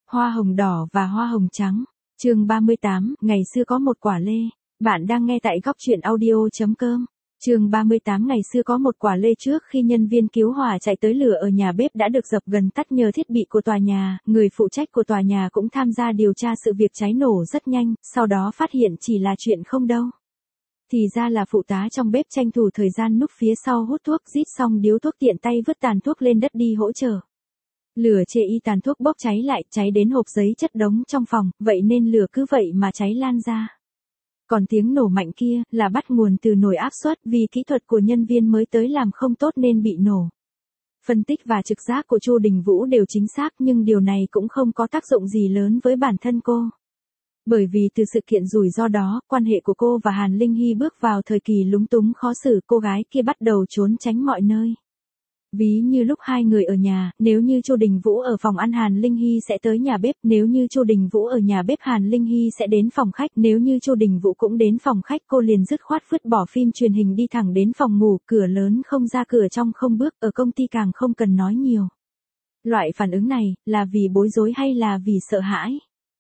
Hoa hồng đỏ và hoa hồng trắng. Chương 38, ngày xưa có một quả lê. Bạn đang nghe tại góc truyện audio.com. Chương 38, ngày xưa có một quả lê. Trước khi nhân viên cứu hỏa chạy tới, lửa ở nhà bếp đã được dập gần tắt nhờ thiết bị của tòa nhà. Người phụ trách của tòa nhà cũng tham gia điều tra sự việc cháy nổ rất nhanh, sau đó phát hiện chỉ là chuyện không đâu. Thì ra là phụ tá trong bếp tranh thủ thời gian núp phía sau hút thuốc, rít xong điếu thuốc tiện tay vứt tàn thuốc lên đất đi hỗ trợ. Lửa chê y, tàn thuốc bốc cháy lại, cháy đến hộp giấy chất đống trong phòng, vậy nên lửa cứ vậy mà cháy lan ra. Còn tiếng nổ mạnh kia là bắt nguồn từ nồi áp suất, vì kỹ thuật của nhân viên mới tới làm không tốt nên bị nổ. Phân tích và trực giác của Chu Đình Vũ đều chính xác, nhưng điều này cũng không có tác dụng gì lớn với bản thân cô. Bởi vì từ sự kiện rủi ro đó, quan hệ của cô và Hàn Linh Hy bước vào thời kỳ lúng túng khó xử, cô gái kia bắt đầu trốn tránh mọi nơi. Ví như lúc hai người ở nhà, nếu như Chu Đình Vũ ở phòng ăn Hàn Linh Hy sẽ tới nhà bếp, nếu như Chu Đình Vũ ở nhà bếp Hàn Linh Hy sẽ đến phòng khách, nếu như Chu Đình Vũ cũng đến phòng khách, cô liền dứt khoát vứt bỏ phim truyền hình đi thẳng đến phòng ngủ, cửa lớn không ra cửa trong không bước, ở công ty càng không cần nói nhiều. Loại phản ứng này, là vì bối rối hay là vì sợ hãi?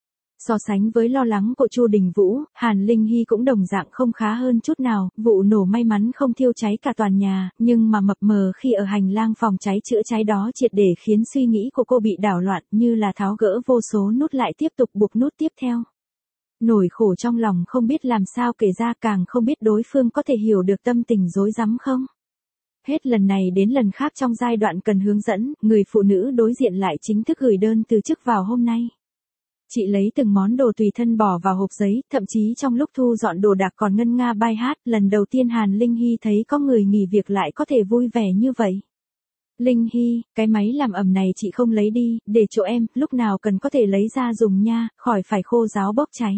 So sánh với lo lắng của Chu Đình Vũ, Hàn Linh Hy cũng đồng dạng không khá hơn chút nào. Vụ nổ may mắn không thiêu cháy cả toàn nhà, nhưng mà mập mờ khi ở hành lang phòng cháy chữa cháy đó triệt để khiến suy nghĩ của cô bị đảo loạn, như là tháo gỡ vô số nút lại tiếp tục buộc nút tiếp theo. Nỗi khổ trong lòng không biết làm sao kể ra, càng không biết đối phương có thể hiểu được tâm tình rối rắm không. Hết lần này đến lần khác trong giai đoạn cần hướng dẫn, người phụ nữ đối diện lại chính thức gửi đơn từ chức vào hôm nay. Chị lấy từng món đồ tùy thân bỏ vào hộp giấy, thậm chí trong lúc thu dọn đồ đạc còn ngân nga bài hát. Lần đầu tiên Hàn Linh Hy thấy có người nghỉ việc lại có thể vui vẻ như vậy. Linh Hy, cái máy làm ẩm này chị không lấy đi, để chỗ em, lúc nào cần có thể lấy ra dùng nha, khỏi phải khô ráo bốc cháy.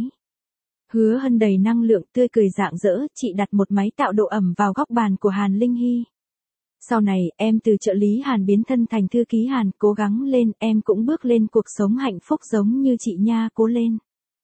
Hứa Hân đầy năng lượng, tươi cười rạng rỡ, chị đặt một máy tạo độ ẩm vào góc bàn của Hàn Linh Hy. Sau này, em từ trợ lý Hàn biến thân thành thư ký Hàn, cố gắng lên, em cũng bước lên cuộc sống hạnh phúc giống như chị nha, cố lên.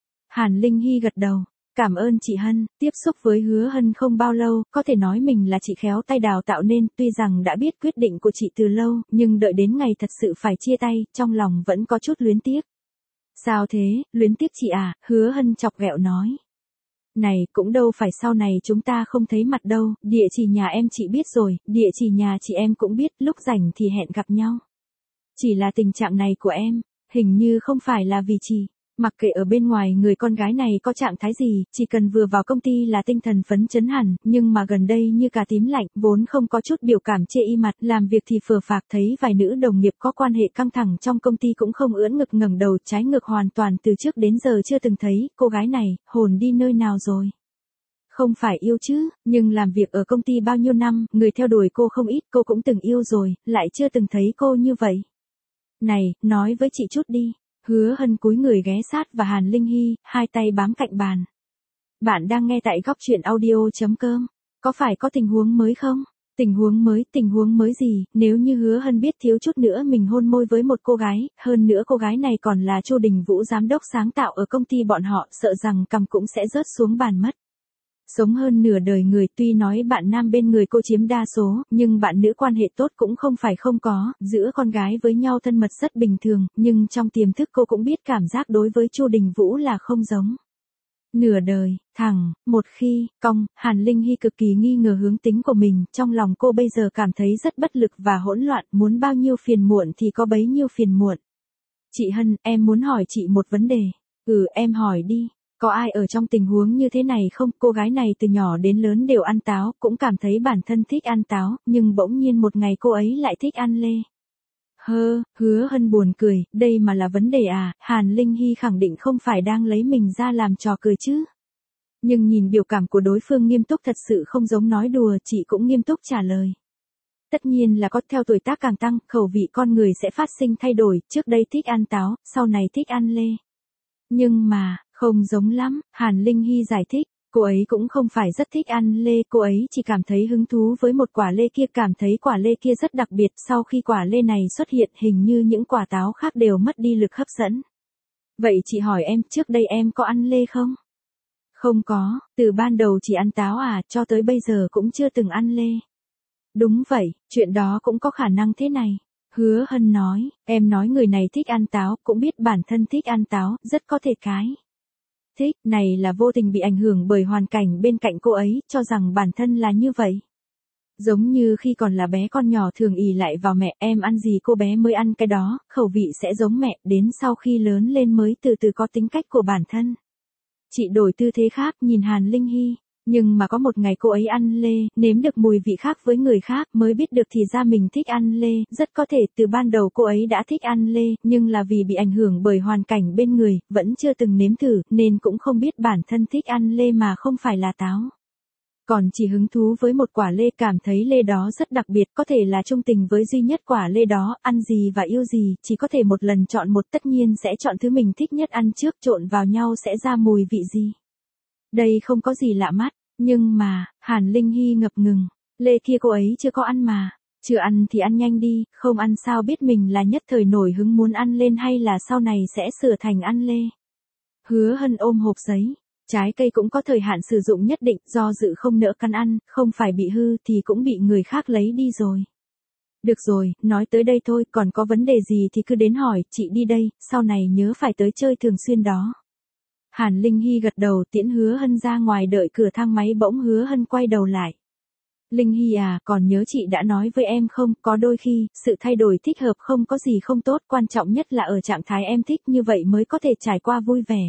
Hàn Linh Hy gật đầu, cảm ơn chị Hân. Tiếp xúc với Hứa Hân không bao lâu, có thể nói mình là chị khéo tay đào tạo nên, tuy rằng đã biết quyết định của chị từ lâu, nhưng đợi đến ngày thật sự phải chia tay, trong lòng vẫn có chút luyến tiếc. Sao thế, luyến tiếc chị à? Hứa Hân chọc ghẹo nói. Này, cũng đâu phải sau này chúng ta không thấy mặt đâu, địa chỉ nhà em chị biết rồi, địa chỉ nhà chị em cũng biết, lúc rảnh thì hẹn gặp nhau. Chỉ là tình trạng này của em, hình như không phải là vì chị. Mặc kệ ở bên ngoài người con gái này có trạng thái gì, chỉ cần vừa vào công ty là tinh thần phấn chấn hẳn, nhưng mà gần đây như cà tím lạnh, vốn không có chút biểu cảm chê y mặt, làm việc thì phờ phạc, thấy vài nữ đồng nghiệp có quan hệ căng thẳng trong công ty cũng không ưỡn ngực ngẩng đầu, trái ngược hoàn toàn từ trước đến giờ chưa từng thấy. Cô gái này, hồn đi nơi nào rồi? Không phải yêu chứ, nhưng làm việc ở công ty bao nhiêu năm, người theo đuổi cô không ít, cô cũng từng yêu rồi, lại chưa từng thấy cô như vậy. Này, nói với chị chút đi. Hứa Hân cúi người ghé sát và Hàn Linh Hy, hai tay bám cạnh bàn. Bạn đang nghe tại góc truyện audio.com. Có phải có tình huống mới không? Tình huống mới gì? Nếu như Hứa Hân biết thiếu chút nữa mình hôn môi với một cô gái, hơn nữa cô gái này còn là Chu Đình Vũ giám đốc sáng tạo ở công ty bọn họ, sợ rằng cằm cũng sẽ rớt xuống bàn mất. Sống hơn nửa đời người, tuy nói bạn nam bên người cô chiếm đa số, nhưng bạn nữ quan hệ tốt cũng không phải không có, giữa con gái với nhau thân mật rất bình thường, nhưng trong tiềm thức cô cũng biết cảm giác đối với Chu Đình Vũ là không giống. Nửa đời, thẳng, một khi, cong, Hàn Linh Hy cực kỳ nghi ngờ hướng tính của mình, trong lòng cô bây giờ cảm thấy rất bất lực và hỗn loạn, muốn bao nhiêu phiền muộn thì có bấy nhiêu phiền muộn. Chị Hân, em muốn hỏi chị một vấn đề. Em hỏi đi. Có ai ở trong tình huống như thế này không? Cô gái này từ nhỏ đến lớn đều ăn táo, cũng cảm thấy bản thân thích ăn táo, nhưng bỗng nhiên một ngày cô ấy lại thích ăn lê. Hứa Hân buồn cười, đây mà là vấn đề à? Hàn Linh Hy khẳng định không phải đang lấy mình ra làm trò cười chứ. Nhưng nhìn biểu cảm của đối phương nghiêm túc thật sự không giống nói đùa, chị cũng nghiêm túc trả lời. Tất nhiên là có, theo tuổi tác càng tăng, khẩu vị con người sẽ phát sinh thay đổi, trước đây thích ăn táo, sau này thích ăn lê. Nhưng mà, không giống lắm, Hàn Linh Hy giải thích, cô ấy cũng không phải rất thích ăn lê, cô ấy chỉ cảm thấy hứng thú với một quả lê kia, cảm thấy quả lê kia rất đặc biệt, sau khi quả lê này xuất hiện hình như những quả táo khác đều mất đi lực hấp dẫn. Vậy chị hỏi em, trước đây em có ăn lê không? Không có, từ ban đầu chỉ ăn táo à, cho tới bây giờ cũng chưa từng ăn lê. Đúng vậy, chuyện đó cũng có khả năng thế này. Hứa Hân nói, em nói người này thích ăn táo, cũng biết bản thân thích ăn táo, rất có thể cái. Thích, này là vô tình bị ảnh hưởng bởi hoàn cảnh bên cạnh cô ấy, cho rằng bản thân là như vậy. Giống như khi còn là bé con nhỏ thường ỷ lại vào mẹ, em ăn gì cô bé mới ăn cái đó, khẩu vị sẽ giống mẹ, đến sau khi lớn lên mới từ từ có tính cách của bản thân. Chị đổi tư thế khác nhìn Hàn Linh Hy, nhưng mà có một ngày cô ấy ăn lê, nếm được mùi vị khác với người khác mới biết được thì ra mình thích ăn lê, rất có thể từ ban đầu cô ấy đã thích ăn lê, nhưng là vì bị ảnh hưởng bởi hoàn cảnh bên người, vẫn chưa từng nếm thử, nên cũng không biết bản thân thích ăn lê mà không phải là táo. Còn chỉ hứng thú với một quả lê, cảm thấy lê đó rất đặc biệt, có thể là chung tình với duy nhất quả lê đó, ăn gì và yêu gì, chỉ có thể một lần chọn một, tất nhiên sẽ chọn thứ mình thích nhất ăn trước, trộn vào nhau sẽ ra mùi vị gì. Đây không có gì lạ mắt, nhưng mà, Hàn Linh Hy ngập ngừng, lê kia cô ấy chưa có ăn mà, chưa ăn thì ăn nhanh đi, không ăn sao biết mình là nhất thời nổi hứng muốn ăn lên hay là sau này sẽ sửa thành ăn lê. Hứa Hân ôm hộp giấy. Trái cây cũng có thời hạn sử dụng nhất định, do dự không nỡ căn ăn, không phải bị hư thì cũng bị người khác lấy đi rồi. Được rồi, nói tới đây thôi, còn có vấn đề gì thì cứ đến hỏi, chị đi đây, sau này nhớ phải tới chơi thường xuyên đó. Hàn Linh Hy gật đầu tiễn Hứa Hân ra ngoài, đợi cửa thang máy bỗng Hứa Hân quay đầu lại. Linh Hy à, còn nhớ chị đã nói với em không, có đôi khi, sự thay đổi thích hợp không có gì không tốt, quan trọng nhất là ở trạng thái em thích, như vậy mới có thể trải qua vui vẻ.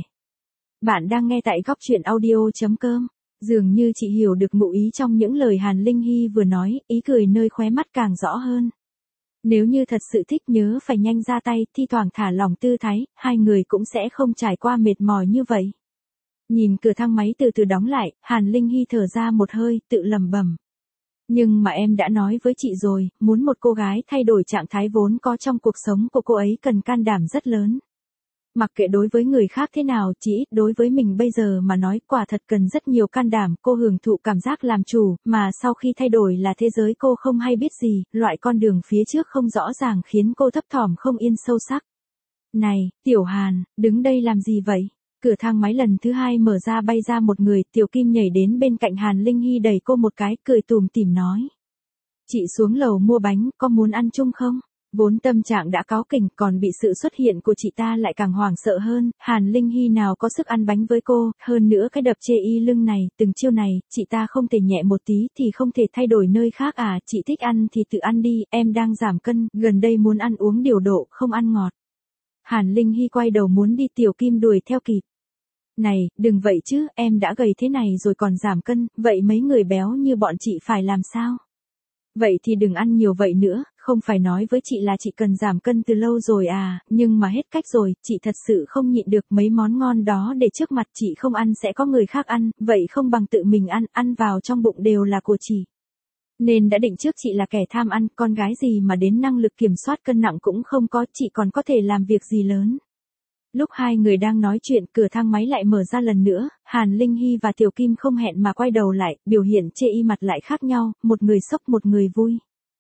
Bạn đang nghe tại góc truyện audio.com. Dường như chị hiểu được ngụ ý trong những lời Hàn Linh Hy vừa nói, ý cười nơi khóe mắt càng rõ hơn. Nếu như thật sự thích nhớ phải nhanh ra tay, thi thoảng thả lỏng tư thái, hai người cũng sẽ không trải qua mệt mỏi như vậy. Nhìn cửa thang máy từ từ đóng lại, Hàn Linh Hy thở ra một hơi, tự lẩm bẩm. Nhưng mà em đã nói với chị rồi, muốn một cô gái thay đổi trạng thái vốn có trong cuộc sống của cô ấy cần can đảm rất lớn. Mặc kệ đối với người khác thế nào, chỉ ít đối với mình bây giờ mà nói, quả thật cần rất nhiều can đảm, cô hưởng thụ cảm giác làm chủ, mà sau khi thay đổi là thế giới cô không hay biết gì, loại con đường phía trước không rõ ràng khiến cô thấp thỏm không yên sâu sắc. Này, Tiểu Hàn, đứng đây làm gì vậy? Cửa thang máy lần thứ hai mở ra, bay ra một người, Tiểu Kim nhảy đến bên cạnh Hàn Linh Hy đẩy cô một cái, cười tủm tỉm nói. Chị xuống lầu mua bánh, có muốn ăn chung không? Vốn tâm trạng đã cáu kỉnh, còn bị sự xuất hiện của chị ta lại càng hoảng sợ hơn, Hàn Linh Hy nào có sức ăn bánh với cô, hơn nữa cái đập chê y lưng này, từng chiêu này, chị ta không thể nhẹ một tí thì không thể thay đổi nơi khác à, chị thích ăn thì tự ăn đi, em đang giảm cân, gần đây muốn ăn uống điều độ, không ăn ngọt. Hàn Linh Hy quay đầu muốn đi, Tiểu Kim đuổi theo kịp. Này, đừng vậy chứ, em đã gầy thế này rồi còn giảm cân, vậy mấy người béo như bọn chị phải làm sao? Vậy thì đừng ăn nhiều vậy nữa, không phải nói với chị là chị cần giảm cân từ lâu rồi à, nhưng mà hết cách rồi, chị thật sự không nhịn được mấy món ngon đó để trước mặt chị không ăn sẽ có người khác ăn, vậy không bằng tự mình ăn, ăn vào trong bụng đều là của chị. Nên đã định trước chị là kẻ tham ăn, con gái gì mà đến năng lực kiểm soát cân nặng cũng không có, chị còn có thể làm việc gì lớn. Lúc hai người đang nói chuyện, cửa thang máy lại mở ra lần nữa, Hàn Linh Hy và Tiểu Kim không hẹn mà quay đầu lại, biểu hiện chê y mặt lại khác nhau, một người sốc một người vui.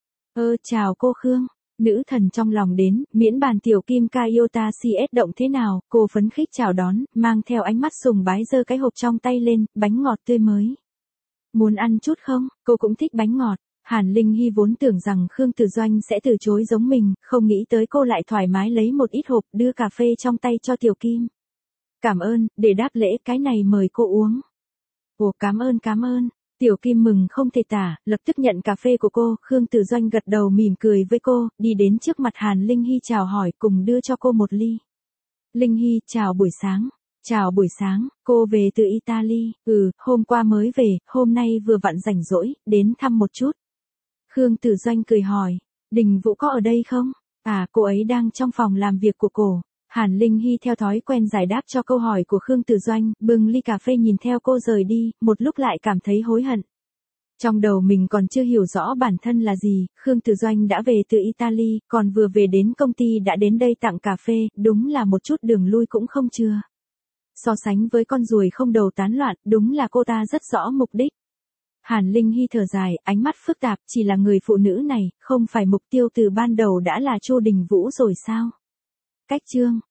Chào cô Khương, nữ thần trong lòng đến, miễn bàn Tiểu Kim Kaiota CS động thế nào, cô phấn khích chào đón, mang theo ánh mắt sùng bái giơ cái hộp trong tay lên, bánh ngọt tươi mới. Muốn ăn chút không, cô cũng thích bánh ngọt. Hàn Linh Hy vốn tưởng rằng Khương Tử Doanh sẽ từ chối giống mình, không nghĩ tới cô lại thoải mái lấy một ít hộp, đưa cà phê trong tay cho Tiểu Kim. Cảm ơn, để đáp lễ cái này mời cô uống. Ồ, cảm ơn. Tiểu Kim mừng không thể tả, lập tức nhận cà phê của cô, Khương Tử Doanh gật đầu mỉm cười với cô, đi đến trước mặt Hàn Linh Hy chào hỏi, cùng đưa cho cô một ly. Linh Hy, chào buổi sáng. Chào buổi sáng, cô về từ Italy, hôm qua mới về, hôm nay vừa vặn rảnh rỗi, đến thăm một chút. Khương Tử Doanh cười hỏi, Đình Vũ có ở đây không? À, cô ấy đang trong phòng làm việc của cô. Hàn Linh Hy theo thói quen giải đáp cho câu hỏi của Khương Tử Doanh, bưng ly cà phê nhìn theo cô rời đi, một lúc lại cảm thấy hối hận. Trong đầu mình còn chưa hiểu rõ bản thân là gì, Khương Tử Doanh đã về từ Italy, còn vừa về đến công ty đã đến đây tặng cà phê, đúng là một chút đường lui cũng không chưa. So sánh với con ruồi không đầu tán loạn, đúng là cô ta rất rõ mục đích. Hàn Linh Hy thở dài, ánh mắt phức tạp, chỉ là người phụ nữ này, không phải mục tiêu từ ban đầu đã là Chu Đình Vũ rồi sao? Cách chương